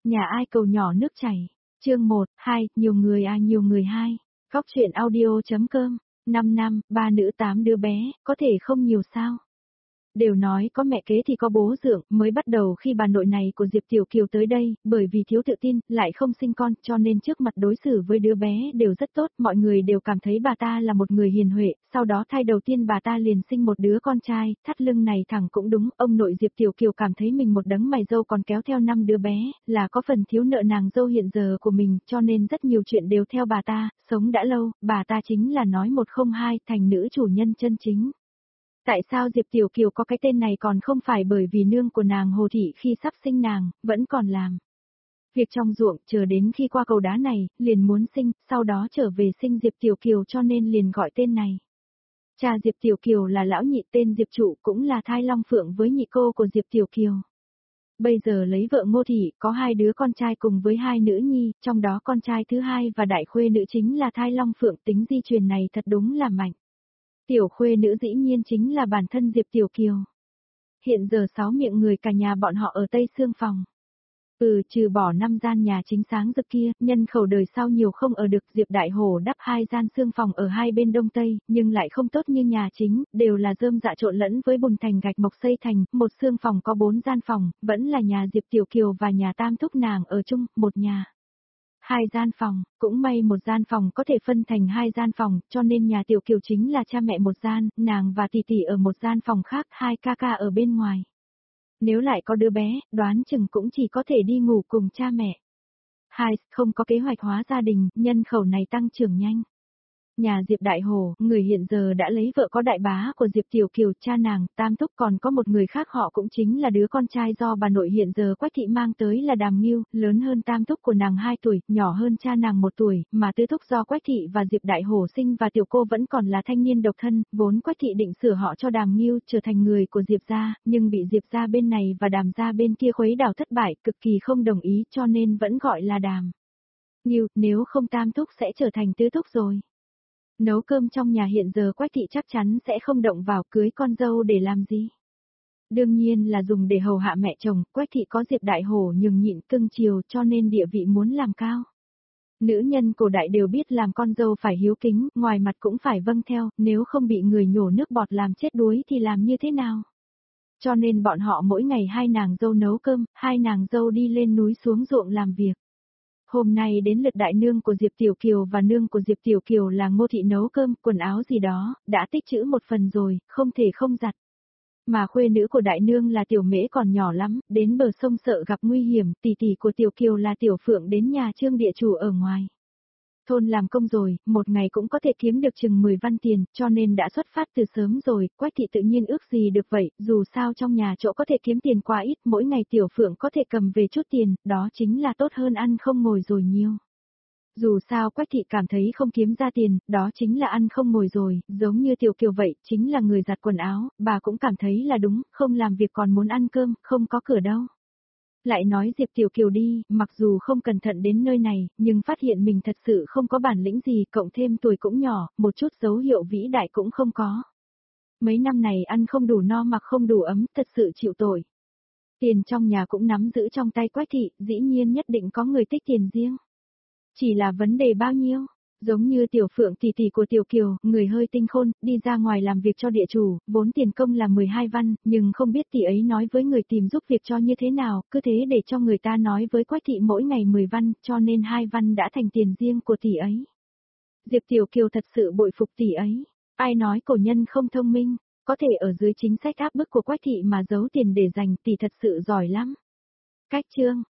Nhà ai cầu nhỏ nước chảy. Chương 1, 2, nhiều người nhiều người hai. Góc truyện audio.com. 5 năm, 3 nữ 8 đứa bé, có thể không nhiều sao? Đều nói có mẹ kế thì có bố dưỡng, mới bắt đầu khi bà nội này của Diệp Tiểu Kiều tới đây, bởi vì thiếu tự tin, lại không sinh con, cho nên trước mặt đối xử với đứa bé đều rất tốt, mọi người đều cảm thấy bà ta là một người hiền huệ, sau đó thai đầu tiên bà ta liền sinh một đứa con trai, thắt lưng này thẳng cũng đúng, ông nội Diệp Tiểu Kiều cảm thấy mình một đấng mày râu còn kéo theo 5 đứa bé, là có phần thiếu nợ nàng dâu hiện giờ của mình, cho nên rất nhiều chuyện đều theo bà ta, sống đã lâu, bà ta chính là nói một không hai, thành nữ chủ nhân chân chính. Tại sao Diệp Tiểu Kiều có cái tên này còn không phải bởi vì nương của nàng Hồ Thị khi sắp sinh nàng, vẫn còn làm việc trong ruộng, chờ đến khi qua cầu đá này, liền muốn sinh, sau đó trở về sinh Diệp Tiểu Kiều cho nên liền gọi tên này. Cha Diệp Tiểu Kiều là lão nhị tên Diệp Trụ cũng là thai long phượng với nhị cô của Diệp Tiểu Kiều. Bây giờ lấy vợ Ngô Thị, có 2 đứa con trai cùng với 2 nữ nhi, trong đó con trai thứ hai và đại khuê nữ chính là thai long phượng, tính di truyền này thật đúng là mạnh. Tiểu khuê nữ dĩ nhiên chính là bản thân Diệp Tiểu Kiều. Hiện giờ 6 miệng người cả nhà bọn họ ở Tây Sương phòng. Trừ bỏ 5 gian nhà chính sáng rực kia, nhân khẩu đời sau nhiều không ở được, Diệp Đại Hổ đắp 2 gian xương phòng ở hai bên đông tây, nhưng lại không tốt như nhà chính, đều là rơm dạ trộn lẫn với bùn thành gạch mộc xây thành, một xương phòng có 4 gian phòng, vẫn là nhà Diệp Tiểu Kiều và nhà tam thúc nàng ở chung, một nhà. 2 gian phòng, cũng may một gian phòng có thể phân thành 2 gian phòng, cho nên nhà Tiểu Kiều chính là cha mẹ một gian, nàng và tỷ tỷ ở một gian phòng khác, 2 ca ca ở bên ngoài. Nếu lại có đứa bé, đoán chừng cũng chỉ có thể đi ngủ cùng cha mẹ. 2. Không có kế hoạch hóa gia đình, nhân khẩu này tăng trưởng nhanh. Nhà Diệp Đại Hổ, người hiện giờ đã lấy vợ có đại bá của Diệp Tiểu Kiều, cha nàng, tam thúc còn có một người khác họ cũng chính là đứa con trai do bà nội hiện giờ Quách Thị mang tới là Đàm Nghiêu, lớn hơn tam thúc của nàng 2 tuổi, nhỏ hơn cha nàng 1 tuổi, mà tứ thúc do Quách Thị và Diệp Đại Hổ sinh và tiểu cô vẫn còn là thanh niên độc thân, vốn Quách Thị định sửa họ cho Đàm Nghiêu trở thành người của Diệp gia, nhưng bị Diệp gia bên này và Đàm gia bên kia khuấy đảo thất bại, cực kỳ không đồng ý cho nên vẫn gọi là Đàm Nghiêu, nếu không tam thúc sẽ trở thành tứ thúc rồi. Nấu cơm trong nhà hiện giờ Quách Thị chắc chắn sẽ không động vào, cưới con dâu để làm gì. Đương nhiên là dùng để hầu hạ mẹ chồng, Quách Thị có Diệp Đại Hổ nhường nhịn cưng chiều cho nên địa vị muốn làm cao. Nữ nhân cổ đại đều biết làm con dâu phải hiếu kính, ngoài mặt cũng phải vâng theo, nếu không bị người nhổ nước bọt làm chết đuối thì làm như thế nào. Cho nên bọn họ mỗi ngày 2 nàng dâu nấu cơm, 2 nàng dâu đi lên núi xuống ruộng làm việc. Hôm nay đến lượt đại nương của Diệp Tiểu Kiều và nương của Diệp Tiểu Kiều là Ngô Thị nấu cơm, quần áo gì đó, đã tích trữ một phần rồi, không thể không giặt. Mà khuê nữ của đại nương là Tiểu Mễ còn nhỏ lắm, đến bờ sông sợ gặp nguy hiểm, tỷ tỷ của Tiểu Kiều là Tiểu Phượng đến nhà Trương địa chủ ở ngoài thôn làm công rồi, một ngày cũng có thể kiếm được chừng 10 văn tiền, cho nên đã xuất phát từ sớm rồi, Quách Thị tự nhiên ước gì được vậy, dù sao trong nhà chỗ có thể kiếm tiền quá ít, mỗi ngày Tiểu Phượng có thể cầm về chút tiền, đó chính là tốt hơn ăn không ngồi rồi nhiều. Dù sao Quách Thị cảm thấy không kiếm ra tiền, đó chính là ăn không ngồi rồi, giống như Tiểu Kiều vậy, chính là người giặt quần áo, bà cũng cảm thấy là đúng, không làm việc còn muốn ăn cơm, không có cửa đâu. Lại nói Diệp Tiểu Kiều đi, mặc dù không cẩn thận đến nơi này, nhưng phát hiện mình thật sự không có bản lĩnh gì, cộng thêm tuổi cũng nhỏ, một chút dấu hiệu vĩ đại cũng không có. Mấy năm này ăn không đủ no mặc không đủ ấm, thật sự chịu tội. Tiền trong nhà cũng nắm giữ trong tay Quách Thị, dĩ nhiên nhất định có người tích tiền riêng. Chỉ là vấn đề bao nhiêu? Giống như Tiểu Phượng tỷ tỷ của Tiểu Kiều, người hơi tinh khôn, đi ra ngoài làm việc cho địa chủ, vốn tiền công là 12 văn, nhưng không biết tỷ ấy nói với người tìm giúp việc cho như thế nào, cứ thế để cho người ta nói với Quách Thị mỗi ngày 10 văn, cho nên 2 văn đã thành tiền riêng của tỷ ấy. Diệp Tiểu Kiều thật sự bội phục tỷ ấy. Ai nói cổ nhân không thông minh, có thể ở dưới chính sách áp bức của Quách Thị mà giấu tiền để dành, tỷ thật sự giỏi lắm. Cách chương